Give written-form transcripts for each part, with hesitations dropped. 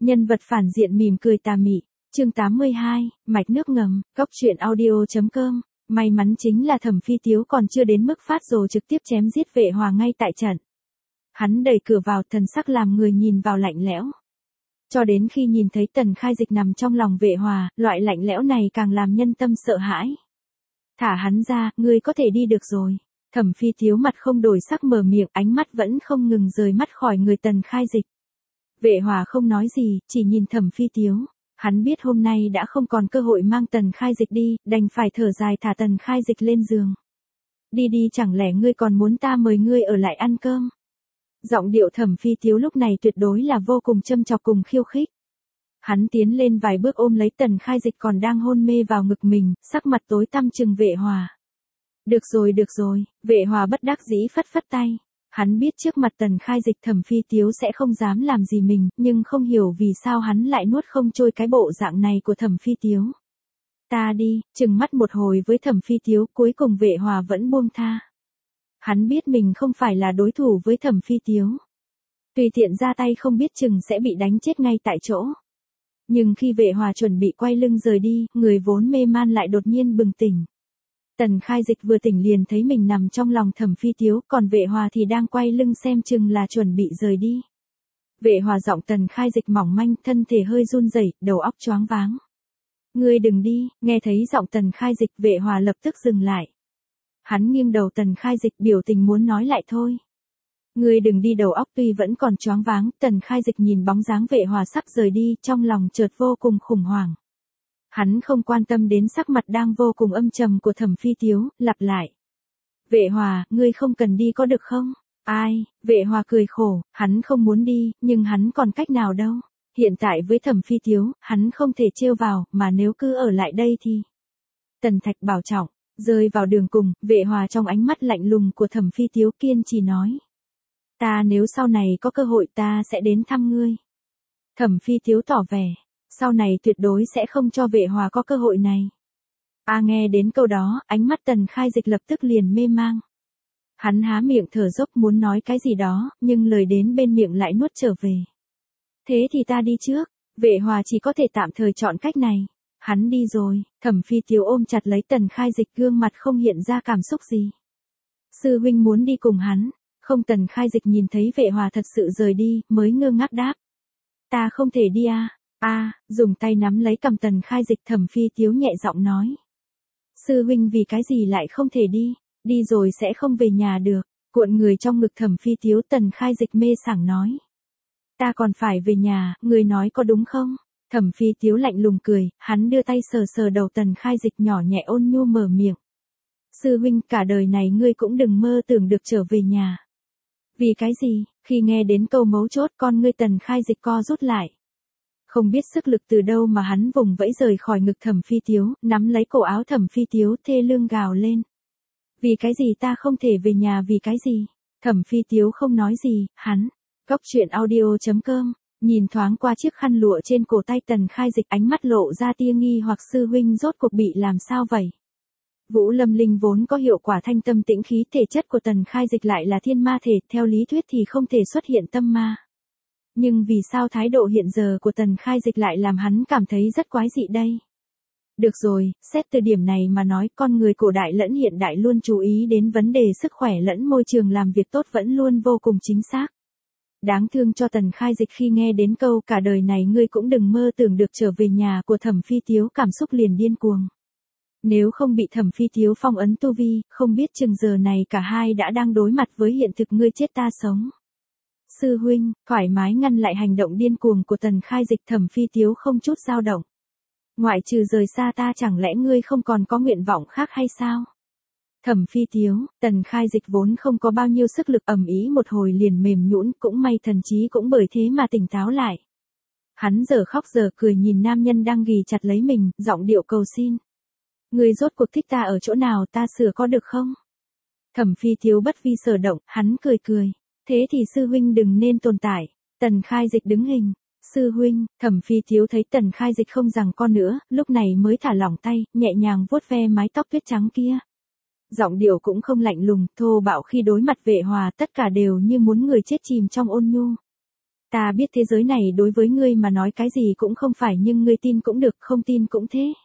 Nhân vật phản diện mỉm cười tà mị. Chương 82, mạch nước ngầm, cóc truyện audio.com. May mắn chính là Thẩm Phi Tiếu còn chưa đến mức phát rồ trực tiếp chém giết Vệ Hòa ngay tại trận. Hắn đẩy cửa vào, thần sắc làm người nhìn vào lạnh lẽo. Cho đến khi nhìn thấy Tần Khai Dịch nằm trong lòng Vệ Hòa, loại lạnh lẽo này càng làm nhân tâm sợ hãi. Thả hắn ra, ngươi có thể đi được rồi. Thẩm Phi Tiếu mặt không đổi sắc mở miệng, ánh mắt vẫn không ngừng rời mắt khỏi người Tần Khai Dịch. Vệ Hòa không nói gì, chỉ nhìn Thẩm Phi Tiếu. Hắn biết hôm nay đã không còn cơ hội mang Tần Khai Dịch đi, đành phải thở dài thả Tần Khai Dịch lên giường. Đi đi, chẳng lẽ ngươi còn muốn ta mời ngươi ở lại ăn cơm? Giọng điệu Thẩm Phi Tiếu lúc này tuyệt đối là vô cùng châm chọc cùng khiêu khích. Hắn tiến lên vài bước ôm lấy Tần Khai Dịch còn đang hôn mê vào ngực mình, sắc mặt tối tăm trừng Vệ Hòa. Được rồi, Vệ Hòa bất đắc dĩ phất phất tay. Hắn biết trước mặt Tần Khai Dịch Thẩm Phi Tiếu sẽ không dám làm gì mình, nhưng không hiểu vì sao hắn lại nuốt không trôi cái bộ dạng này của Thẩm Phi Tiếu. Ta đi, chừng mắt một hồi với Thẩm Phi Tiếu, cuối cùng Vệ Hòa vẫn buông tha. Hắn biết mình không phải là đối thủ với Thẩm Phi Tiếu. Tùy tiện ra tay không biết chừng sẽ bị đánh chết ngay tại chỗ. Nhưng khi Vệ Hòa chuẩn bị quay lưng rời đi, người vốn mê man lại đột nhiên bừng tỉnh. Tần Khai Dịch vừa tỉnh liền thấy mình nằm trong lòng Thẩm Phi Tiếu, còn Vệ Hòa thì đang quay lưng xem chừng là chuẩn bị rời đi. Vệ Hòa giọng Tần Khai Dịch mỏng manh, thân thể hơi run rẩy, đầu óc choáng váng. Ngươi đừng đi, nghe thấy giọng Tần Khai Dịch, Vệ Hòa lập tức dừng lại. Hắn nghiêng đầu Tần Khai Dịch, biểu tình muốn nói lại thôi. Ngươi đừng đi, đầu óc tuy vẫn còn choáng váng. Tần Khai Dịch nhìn bóng dáng Vệ Hòa sắp rời đi, trong lòng chợt vô cùng khủng hoảng. Hắn không quan tâm đến sắc mặt đang vô cùng âm trầm của Thẩm Phi Tiếu, lặp lại. Vệ Hòa, ngươi không cần đi có được không? Ai? Vệ Hòa cười khổ, hắn không muốn đi, nhưng hắn còn cách nào đâu. Hiện tại với Thẩm Phi Tiếu, hắn không thể trêu vào, mà nếu cứ ở lại đây thì... Tần Thạch bảo trọng, rơi vào đường cùng, Vệ Hòa trong ánh mắt lạnh lùng của Thẩm Phi Tiếu kiên trì nói. Ta nếu sau này có cơ hội ta sẽ đến thăm ngươi. Thẩm Phi Tiếu tỏ vẻ. Sau này tuyệt đối sẽ không cho Vệ Hòa có cơ hội này. Nghe đến câu đó, ánh mắt Tần Khai Dịch lập tức liền mê mang. Hắn há miệng thở dốc muốn nói cái gì đó, nhưng lời đến bên miệng lại nuốt trở về. Thế thì ta đi trước, Vệ Hòa chỉ có thể tạm thời chọn cách này. Hắn đi rồi, Thẩm Phi Tiếu ôm chặt lấy Tần Khai Dịch, gương mặt không hiện ra cảm xúc gì. Sư huynh muốn đi cùng hắn, không? Tần Khai Dịch nhìn thấy Vệ Hòa thật sự rời đi, mới ngơ ngác đáp. Ta không thể đi dùng tay nắm lấy cằm Tần Khai Dịch, Thẩm Phi Tiếu nhẹ giọng nói. Sư huynh vì cái gì lại không thể đi, đi rồi sẽ không về nhà được, cuộn người trong ngực Thẩm Phi Tiếu. Tần Khai Dịch mê sảng nói. Ta còn phải về nhà, người nói có đúng không? Thẩm Phi Tiếu lạnh lùng cười, hắn đưa tay sờ sờ đầu Tần Khai Dịch, nhỏ nhẹ ôn nhu mở miệng. Sư huynh, cả đời này ngươi cũng đừng mơ tưởng được trở về nhà. Vì cái gì? Khi nghe đến câu mấu chốt, con ngươi Tần Khai Dịch co rút lại. Không biết sức lực từ đâu mà hắn vùng vẫy rời khỏi ngực Thẩm Phi Tiếu, nắm lấy cổ áo Thẩm Phi Tiếu, thê lương gào lên. Vì cái gì ta không thể về nhà, vì cái gì? Thẩm Phi Tiếu không nói gì, hắn. Cóc truyện audio.com, nhìn thoáng qua chiếc khăn lụa trên cổ tay Tần Khai Dịch, ánh mắt lộ ra tia nghi hoặc. Sư huynh rốt cuộc bị làm sao vậy? Vũ Lâm Linh vốn có hiệu quả thanh tâm tĩnh khí, thể chất của Tần Khai Dịch lại là thiên ma thể, theo lý thuyết thì không thể xuất hiện tâm ma. Nhưng vì sao thái độ hiện giờ của Tần Khai Dịch lại làm hắn cảm thấy rất quái dị đây? Được rồi, xét từ điểm này mà nói, con người cổ đại lẫn hiện đại luôn chú ý đến vấn đề sức khỏe lẫn môi trường làm việc tốt vẫn luôn vô cùng chính xác. Đáng thương cho Tần Khai Dịch khi nghe đến câu cả đời này ngươi cũng đừng mơ tưởng được trở về nhà của Thẩm Phi Tiếu, cảm xúc liền điên cuồng. Nếu không bị Thẩm Phi Tiếu phong ấn tu vi, không biết chừng giờ này cả hai đã đang đối mặt với hiện thực ngươi chết ta sống. Sư huynh, thoải mái ngăn lại hành động điên cuồng của Tần Khai Dịch. Thẩm Phi Tiếu không chút dao động. Ngoại trừ rời xa ta, chẳng lẽ ngươi không còn có nguyện vọng khác hay sao? Thẩm Phi Tiếu, Tần Khai Dịch vốn không có bao nhiêu sức lực, ầm ĩ một hồi liền mềm nhũn, cũng may thần trí cũng bởi thế mà tỉnh táo lại. Hắn giờ khóc giờ cười nhìn nam nhân đang ghì chặt lấy mình, giọng điệu cầu xin. Ngươi rốt cuộc thích ta ở chỗ nào, ta sửa có được không? Thẩm Phi Tiếu bất vi sở động, hắn cười cười. Thế thì sư huynh đừng nên tồn tại. Tần Khai Dịch đứng hình. Sư huynh, Thẩm Phi Tiếu thấy Tần Khai Dịch không giằng co nữa, lúc này mới thả lỏng tay, nhẹ nhàng vuốt ve mái tóc tuyết trắng kia. Giọng điệu cũng không lạnh lùng, thô bạo khi đối mặt Vệ Hòa, tất cả đều như muốn người chết chìm trong ôn nhu. Ta biết thế giới này đối với ngươi mà nói cái gì cũng không phải nhưng ngươi tin cũng được không tin cũng thế.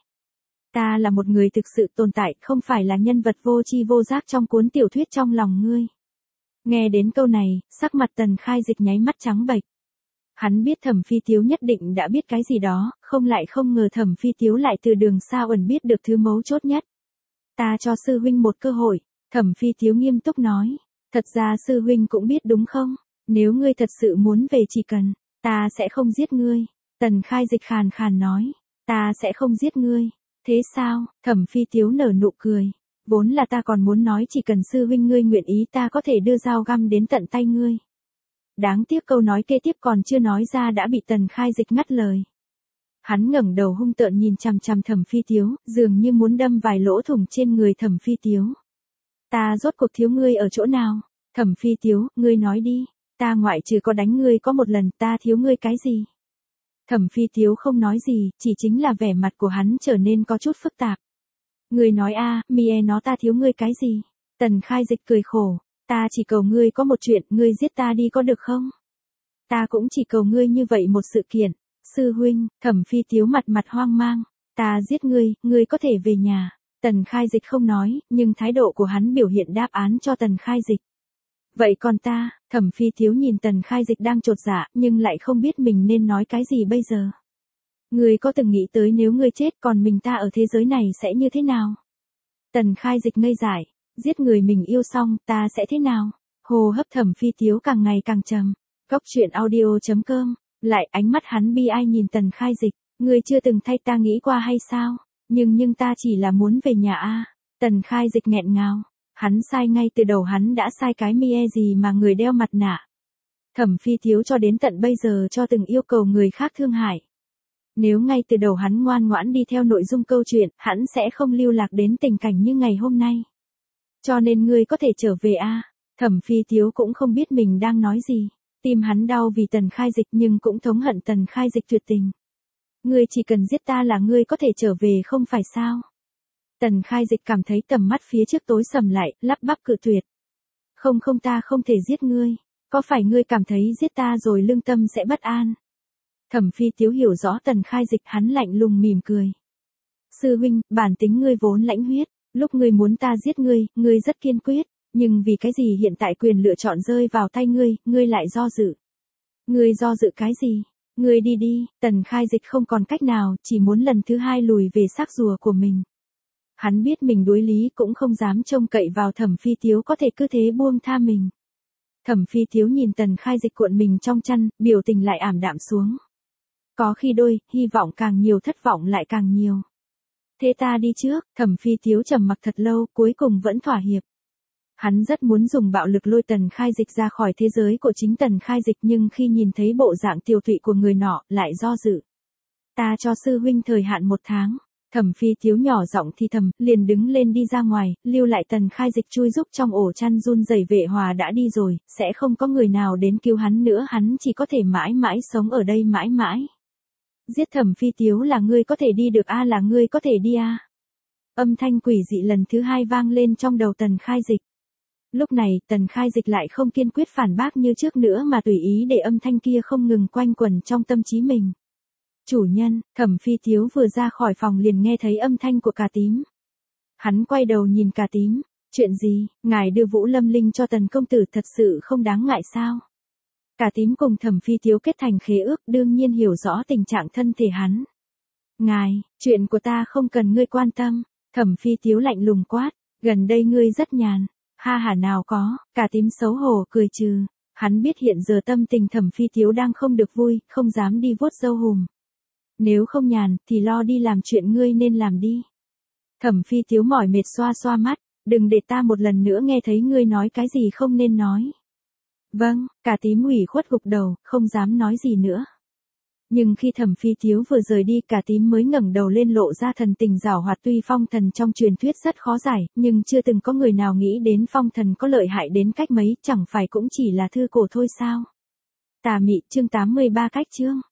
Ta là một người thực sự tồn tại không phải là nhân vật vô tri vô giác trong cuốn tiểu thuyết trong lòng ngươi. Nghe đến câu này, sắc mặt Tần Khai Dịch nháy mắt trắng bệch. Hắn biết Thẩm Phi Tiếu nhất định đã biết cái gì đó, không ngờ Thẩm Phi Tiếu lại từ đường xa ẩn biết được thứ mấu chốt nhất. Ta cho sư huynh một cơ hội, Thẩm Phi Tiếu nghiêm túc nói. Thật ra sư huynh cũng biết đúng không? Nếu ngươi thật sự muốn về chỉ cần, ta sẽ không giết ngươi. Tần Khai Dịch khàn khàn nói, ta sẽ không giết ngươi. Thế sao? Thẩm Phi Tiếu nở nụ cười. Vốn là ta còn muốn nói chỉ cần sư huynh ngươi nguyện ý ta có thể đưa dao găm đến tận tay ngươi. Đáng tiếc câu nói kế tiếp còn chưa nói ra đã bị Tần Khai Dịch ngắt lời. Hắn ngẩng đầu hung tợn nhìn chằm chằm Thẩm Phi Tiếu, dường như muốn đâm vài lỗ thủng trên người Thẩm Phi Tiếu. Ta rốt cuộc thiếu ngươi ở chỗ nào? Thẩm Phi Tiếu, ngươi nói đi, ta ngoại trừ có đánh ngươi có một lần, ta thiếu ngươi cái gì? Thẩm Phi Tiếu không nói gì, chỉ chính là vẻ mặt của hắn trở nên có chút phức tạp. Ngươi nói a, Mie nó ta thiếu ngươi cái gì? Tần Khai Dịch cười khổ, ta chỉ cầu ngươi có một chuyện, ngươi giết ta đi có được không? Ta cũng chỉ cầu ngươi như vậy một sự kiện. Sư huynh, Thẩm Phi Tiếu mặt hoang mang, ta giết ngươi có thể về nhà. Tần Khai Dịch không nói, nhưng thái độ của hắn biểu hiện đáp án cho Tần Khai Dịch. Vậy còn ta? Thẩm Phi Tiếu nhìn Tần Khai Dịch đang chột dạ, nhưng lại không biết mình nên nói cái gì bây giờ. Ngươi có từng nghĩ tới nếu ngươi chết còn mình ta ở thế giới này sẽ như thế nào? Tần Khai Dịch ngây dại, giết người mình yêu xong, ta sẽ thế nào? Hô hấp Thẩm Phi Tiếu càng ngày càng trầm. Góc truyện audio.com, lại ánh mắt hắn bi ai nhìn Tần Khai Dịch, ngươi chưa từng thay ta nghĩ qua hay sao? Nhưng ta chỉ là muốn về nhà a. Tần Khai Dịch nghẹn ngào, hắn sai ngay từ đầu hắn đã sai cái Mie gì mà người đeo mặt nạ. Thẩm Phi Tiếu cho đến tận bây giờ cho từng yêu cầu người khác thương hại. Nếu ngay từ đầu hắn ngoan ngoãn đi theo nội dung câu chuyện, hắn sẽ không lưu lạc đến tình cảnh như ngày hôm nay. Cho nên ngươi có thể trở về a. Thẩm Phi Tiếu cũng không biết mình đang nói gì. Tim hắn đau vì Tần Khai Dịch nhưng cũng thống hận Tần Khai Dịch tuyệt tình. Ngươi chỉ cần giết ta là ngươi có thể trở về không phải sao? Tần Khai Dịch cảm thấy tầm mắt phía trước tối sầm lại, lắp bắp cự tuyệt. Không ta không thể giết ngươi. Có phải ngươi cảm thấy giết ta rồi lương tâm sẽ bất an? Thẩm Phi Tiếu hiểu rõ Tần Khai Dịch, hắn lạnh lùng mỉm cười. Sư huynh, bản tính ngươi vốn lãnh huyết, lúc ngươi muốn ta giết ngươi rất kiên quyết, nhưng vì cái gì hiện tại quyền lựa chọn rơi vào tay ngươi lại do dự. Ngươi do dự cái gì? Ngươi đi, Tần Khai Dịch không còn cách nào, chỉ muốn lần thứ hai lùi về xác rùa của mình. Hắn biết mình đối lý cũng không dám trông cậy vào Thẩm Phi Tiếu có thể cứ thế buông tha mình. Thẩm Phi Tiếu nhìn Tần Khai Dịch cuộn mình trong chăn, biểu tình lại ảm đạm xuống. Có khi đôi, hy vọng càng nhiều thất vọng lại càng nhiều. Thế ta đi trước, Thẩm Phi Tiếu trầm mặc thật lâu, cuối cùng vẫn thỏa hiệp. Hắn rất muốn dùng bạo lực lôi Tần Khai Dịch ra khỏi thế giới của chính Tần Khai Dịch nhưng khi nhìn thấy bộ dạng tiều tụy của người nọ, lại do dự. Ta cho sư huynh thời hạn 1 tháng. Thẩm Phi Tiếu nhỏ giọng thì thầm, liền đứng lên đi ra ngoài, lưu lại Tần Khai Dịch chui rúc trong ổ chăn run rẩy. Vệ Hòa đã đi rồi, sẽ không có người nào đến cứu hắn nữa, hắn chỉ có thể mãi mãi sống ở đây mãi mãi. Giết Thẩm Phi Tiếu là ngươi có thể đi được a, là ngươi có thể đi a. Âm thanh quỷ dị lần thứ hai vang lên trong đầu Tần Khai Dịch. Lúc này, Tần Khai Dịch lại không kiên quyết phản bác như trước nữa mà tùy ý để âm thanh kia không ngừng quanh quẩn trong tâm trí mình. Chủ nhân, Thẩm Phi Tiếu vừa ra khỏi phòng liền nghe thấy âm thanh của Cà Tím. Hắn quay đầu nhìn Cà Tím, chuyện gì, ngài đưa Vũ Lâm Linh cho Tần công tử thật sự không đáng ngại sao? Cà Tím cùng Thẩm Phi Tiếu kết thành khế ước, đương nhiên hiểu rõ tình trạng thân thể hắn. Ngài, chuyện của ta không cần ngươi quan tâm. Thẩm Phi Tiếu lạnh lùng quát, gần đây ngươi rất nhàn. Ha hả nào có, Cà Tím xấu hổ cười trừ. Hắn biết hiện giờ tâm tình Thẩm Phi Tiếu đang không được vui, không dám đi vuốt râu hùm. Nếu không nhàn, thì lo đi làm chuyện ngươi nên làm đi. Thẩm Phi Tiếu mỏi mệt xoa xoa mắt, đừng để ta một lần nữa nghe thấy ngươi nói cái gì không nên nói. Vâng, Cà Tím ủy khuất gục đầu, không dám nói gì nữa. Nhưng khi Thẩm Phi Tiếu vừa rời đi, Cà Tím mới ngẩng đầu lên lộ ra thần tình giảo hoạt. Tuy phong thần trong truyền thuyết rất khó giải, nhưng chưa từng có người nào nghĩ đến phong thần có lợi hại đến cách mấy, chẳng phải cũng chỉ là thư cổ thôi sao? Tà Mị chương 83 cách chương.